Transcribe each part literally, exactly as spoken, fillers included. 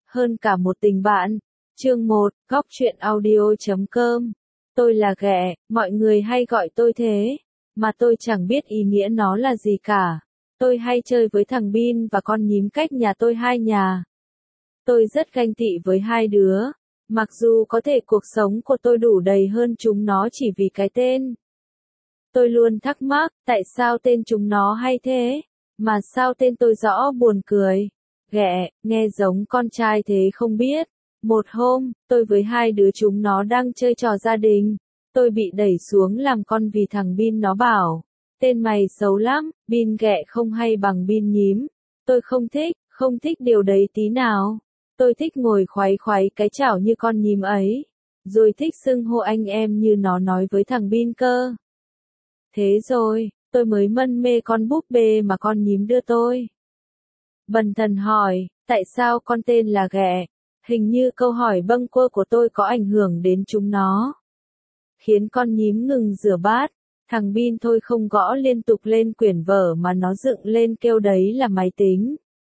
hơn cả một tình bạn. Chương một, góc truyện audio chấm com. Tôi là ghẹ, mọi người hay gọi tôi thế, mà tôi chẳng biết ý nghĩa nó là gì cả. Tôi hay chơi với thằng Bin và con nhím cách nhà tôi hai nhà. Tôi rất ganh tị với hai đứa, mặc dù có thể cuộc sống của tôi đủ đầy hơn chúng nó chỉ vì cái tên. Tôi luôn thắc mắc, tại sao tên chúng nó hay thế, mà sao tên tôi rõ buồn cười. Ghẹ, nghe giống con trai thế không biết. Một hôm, tôi với hai đứa chúng nó đang chơi trò gia đình. Tôi bị đẩy xuống làm con vì thằng Bin nó bảo, tên mày xấu lắm, Bin ghẹ không hay bằng Bin nhím. Tôi không thích, không thích điều đấy tí nào. Tôi thích ngồi khoáy khoáy cái chảo như con nhím ấy, rồi thích xưng hô anh em như nó nói với thằng Bin cơ. Thế rồi, tôi mới mân mê con búp bê mà con nhím đưa tôi. Bần thần hỏi, tại sao con tên là ghẹ? Hình như câu hỏi bâng quơ của tôi có ảnh hưởng đến chúng nó, khiến con nhím ngừng rửa bát. Thằng Bin thôi không gõ liên tục lên quyển vở mà nó dựng lên kêu đấy là máy tính.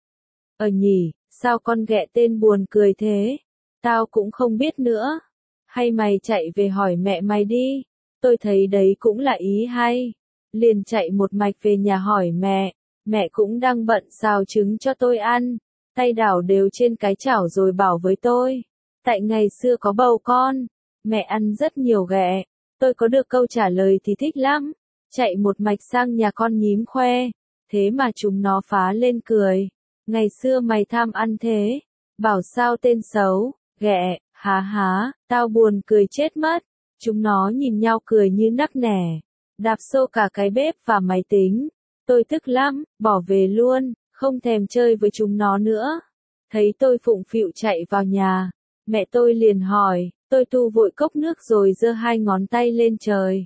Ờ nhỉ, sao con ghẹ tên buồn cười thế? Tao cũng không biết nữa. Hay mày chạy về hỏi mẹ mày đi. Tôi thấy đấy cũng là ý hay. Liền chạy một mạch về nhà hỏi mẹ. Mẹ cũng đang bận xào trứng cho tôi ăn. Tay đảo đều trên cái chảo rồi bảo với tôi, tại ngày xưa có bầu con, mẹ ăn rất nhiều ghẹ. Tôi có được câu trả lời thì thích lắm. Chạy một mạch sang nhà con nhím khoe. Thế mà chúng nó phá lên cười. Ngày xưa mày tham ăn thế. Bảo sao tên xấu, ghẹ, há há, tao buồn cười chết mất. Chúng nó nhìn nhau cười như nắc nẻ. Đạp xô cả cái bếp và máy tính. Tôi tức lắm, bỏ về luôn, không thèm chơi với chúng nó nữa. Thấy tôi phụng phịu chạy vào nhà. Mẹ tôi liền hỏi, tôi tu vội cốc nước rồi giơ hai ngón tay lên trời.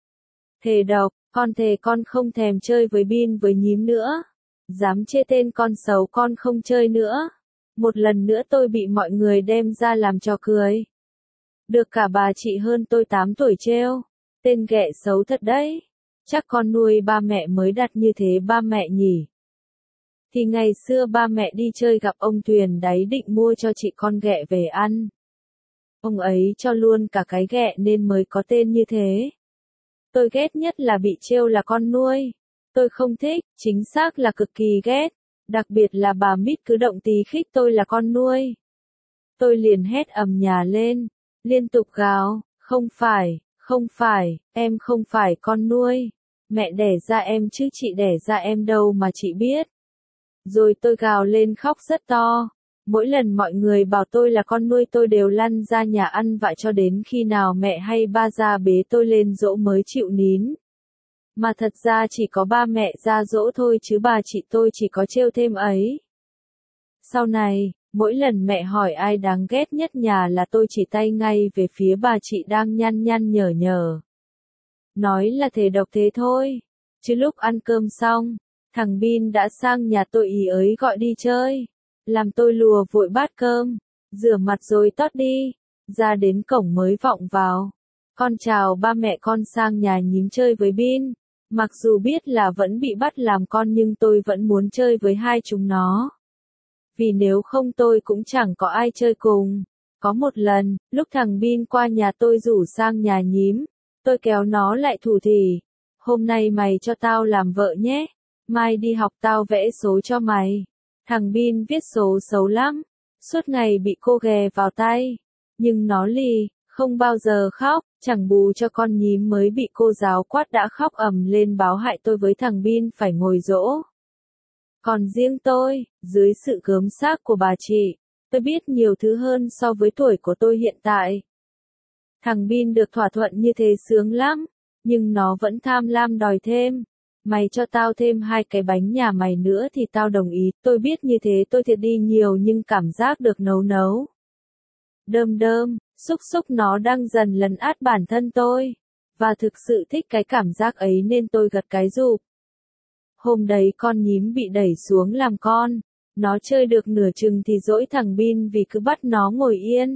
Thề độc, con thề con không thèm chơi với Bin với nhím nữa. Dám chê tên con xấu con không chơi nữa. Một lần nữa tôi bị mọi người đem ra làm trò cười. Được cả bà chị hơn tôi tám tuổi trêu. Tên ghẹ xấu thật đấy. Chắc con nuôi ba mẹ mới đặt như thế ba mẹ nhỉ. Thì ngày xưa ba mẹ đi chơi gặp ông Tuyền đáy định mua cho chị con ghẹ về ăn. Ông ấy cho luôn cả cái ghẹ nên mới có tên như thế. Tôi ghét nhất là bị trêu là con nuôi. Tôi không thích, chính xác là cực kỳ ghét. Đặc biệt là bà Mít cứ động tí khích tôi là con nuôi. Tôi liền hét ầm nhà lên, liên tục gào, không phải, không phải, em không phải con nuôi. Mẹ đẻ ra em chứ chị đẻ ra em đâu mà chị biết. Rồi tôi gào lên khóc rất to. Mỗi lần mọi người bảo tôi là con nuôi tôi đều lăn ra nhà ăn vạ cho đến khi nào mẹ hay ba ra bế tôi lên dỗ mới chịu nín. Mà thật ra chỉ có ba mẹ ra dỗ thôi chứ bà chị tôi chỉ có trêu thêm ấy. Sau này, mỗi lần mẹ hỏi ai đáng ghét nhất nhà là tôi chỉ tay ngay về phía bà chị đang nhăn nhăn nhở nhở. Nói là thề độc thế thôi. Chứ lúc ăn cơm xong, thằng Bin đã sang nhà tôi ý ấy gọi đi chơi. Làm tôi lùa vội bát cơm, rửa mặt rồi tót đi, ra đến cổng mới vọng vào. Con chào ba mẹ con sang nhà nhím chơi với Bin. Mặc dù biết là vẫn bị bắt làm con nhưng tôi vẫn muốn chơi với hai chúng nó. Vì nếu không tôi cũng chẳng có ai chơi cùng. Có một lần, lúc thằng Bin qua nhà tôi rủ sang nhà nhím, tôi kéo nó lại thủ thỉ. Hôm nay mày cho tao làm vợ nhé. Mai đi học tao vẽ số cho mày. Thằng Bin viết số xấu lắm. Suốt ngày bị cô ghè vào tay. Nhưng nó lì, không bao giờ khóc. Chẳng bù cho con nhím mới bị cô giáo quát đã khóc ầm lên báo hại tôi với thằng Bin phải ngồi dỗ. Còn riêng tôi, dưới sự gớm ghiếc của bà chị, tôi biết nhiều thứ hơn so với tuổi của tôi hiện tại. Thằng Bin được thỏa thuận như thế sướng lắm, nhưng nó vẫn tham lam đòi thêm. Mày cho tao thêm hai cái bánh nhà mày nữa thì tao đồng ý. Tôi biết như thế tôi thiệt đi nhiều nhưng cảm giác được nấu nấu. Đơm đơm, xúc xúc nó đang dần lấn át bản thân tôi. Và thực sự thích cái cảm giác ấy nên tôi gật cái rụp. Hôm đấy con nhím bị đẩy xuống làm con. Nó chơi được nửa chừng thì dỗi thằng Bin vì cứ bắt nó ngồi yên.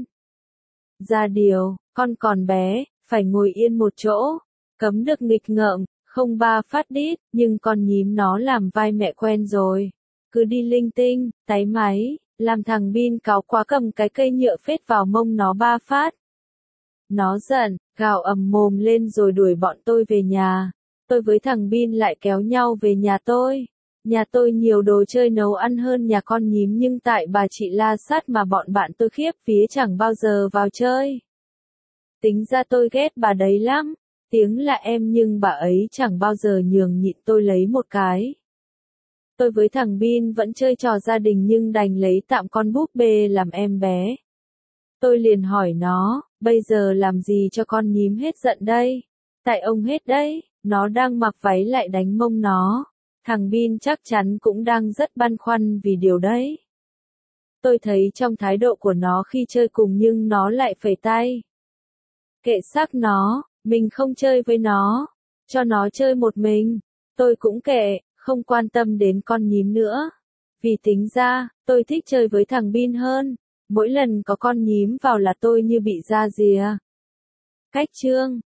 Ra điều, con còn bé, phải ngồi yên một chỗ. Cấm được nghịch ngợm, không ba phát đít, nhưng con nhím nó làm vai mẹ quen rồi. Cứ đi linh tinh, táy máy, Làm thằng Bin cáu quá cầm cái cây nhựa phết vào mông nó ba phát. Nó giận, gào ầm mồm lên rồi đuổi bọn tôi về nhà. Tôi với thằng Bin lại kéo nhau về nhà tôi. Nhà tôi nhiều đồ chơi nấu ăn hơn nhà con nhím nhưng tại bà chị la sát mà bọn bạn tôi khiếp vía chẳng bao giờ vào chơi. Tính ra tôi ghét bà đấy lắm. Tiếng là em nhưng bà ấy chẳng bao giờ nhường nhịn tôi lấy một cái. Tôi với thằng Bin vẫn chơi trò gia đình nhưng đành lấy tạm con búp bê làm em bé. Tôi liền hỏi nó, bây giờ làm gì cho con nhím hết giận đây? Tại ông hết đấy, nó đang mặc váy lại đánh mông nó. Thằng Bin chắc chắn cũng đang rất băn khoăn vì điều đấy. Tôi thấy trong thái độ của nó khi chơi cùng nhưng nó lại phẩy tay. Kệ xác nó, mình không chơi với nó, cho nó chơi một mình. Tôi cũng kệ, không quan tâm đến con nhím nữa. Vì tính ra, tôi thích chơi với thằng Bin hơn. Mỗi lần có con nhím vào là tôi như bị da rìa. Cách chương